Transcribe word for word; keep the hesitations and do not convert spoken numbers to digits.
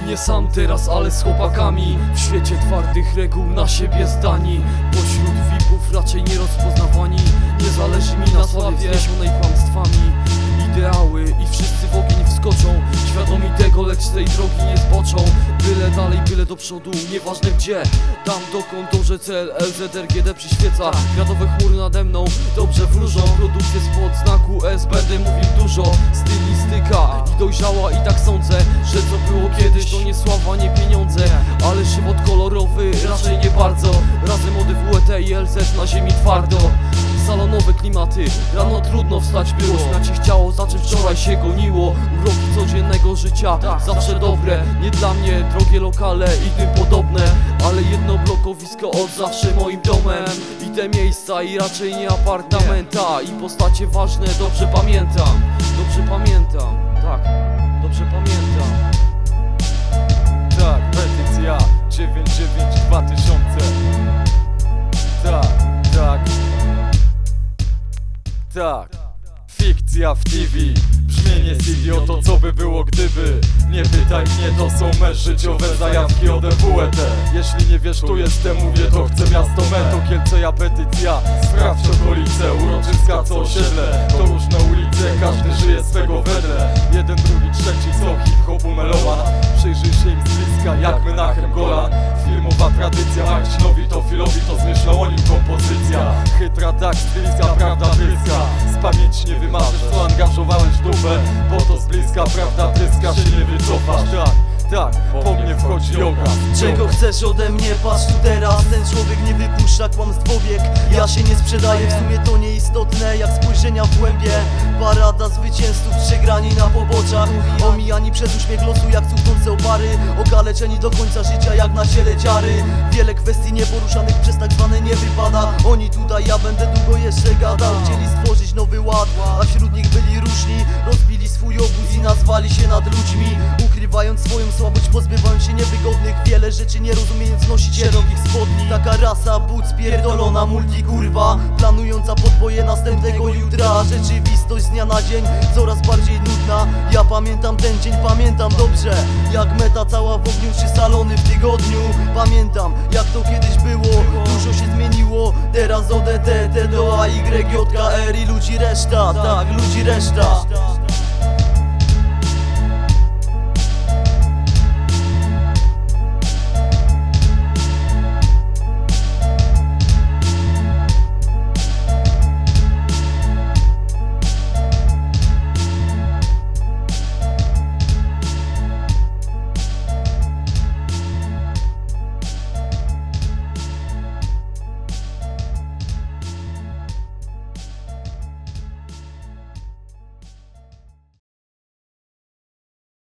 Nie sam teraz, ale z chłopakami. W świecie twardych reguł na siebie zdani. Pośród V I P-ów raczej nierozpoznawani. Nie zależy mi na sławie wzniesionej kłamstwami. Ideały i wszyscy w ogień wskoczą, świadomi tego, lecz z tej drogi nie zboczą. Byle dalej, byle do przodu, nieważne gdzie. Tam dokąd dąży cel, L Z R G D przyświeca. Gradowe chmury nade mną dobrze wróżą. Produkcje spod znaku S, będę mówił dużo. Stylistyka i dojrzała, i tak sądzę, że co było kiedyś to nie sława, nie pieniądze, ale żywot kolorowy raczej nie bardzo. Razem O D W E T i L Z na ziemi twardo. Salonowe klimaty, rano trudno wstać było. Śmiać się chciało, za czym wczoraj się goniło. Uroki codziennego życia, zawsze dobre. Nie dla mnie drogie lokale i tym podobne, ale jedno blokowisko od zawsze moim domem. I te miejsca, i raczej nie apartamenta. I postacie ważne dobrze pamiętam. Dobrze pamiętam, tak, dobrze pamiętam. Tak, petycja dziewięć dziewięć dwa tysiące. Tak, tak, tak. Fikcja w T V, brzmienie C D, oto co by było gdyby. Nie pytaj mnie, to są me życiowe zajawki O D W E T. Jeśli nie wiesz, tu jestem, mówię to chcę miasto me. To Kielce, ja petycja, sprawdź okolice. Uroczyska co osiedle, to różne ulice. Każdy żyje swego wedle. Jeden, drugi, trzeci, co hip-hopu meloman. Przyjrzyj się im z bliska, jak Menachem Golan. Filmowa tradycja, Marcinowi to Filowi to zmyślał o nim kompozycja. Chytra tak, styliska, prawda bryska. Z pamięci nie wymarzysz, co angażowałeś dupę, bo to z bliska prawda tryska, się nie wycofasz. Tak, tak, po mnie wchodzi yoga. Czego chcesz ode mnie? Patrz tu teraz. Ten człowiek nie wypuszcza kłamstw powiek. Ja się nie sprzedaję, w sumie to nieistotne jak spojrzenia w głębie. Parada zwycięzców, przegrani na poboczach, omijani przez uśmiech losu jak cuchnące opary. Okaleczeni do końca życia jak na ciele ciary. Wiele kwestii nieporuszanych przez tak zwane nie wypada. Oni tutaj, ja będę długo jeszcze gadał. Chcieli stworzyć nowy ład, a wśród nich byli różni. Rozbili swój obóz i nazwali się nad ludźmi. Ukrywając swoją słabość, pozbywając się niewygodnych. Wiele rzeczy nie rozumiejąc, nosić szerokich spodni. Taka rasa but spierdolona multi kurwa, planująca podboje następnego jutra. Rzeczywistość z dnia na dzień coraz bardziej nudna. Ja pamiętam ten dzień, pamiętam dobrze, jak meta cała w ogniu, trzy salony w tygodniu. Pamiętam jak to kiedyś było, dużo się zmieniło. Teraz O D T, T do A, Y, J K R i ludzi reszta, tak, ludzi reszta.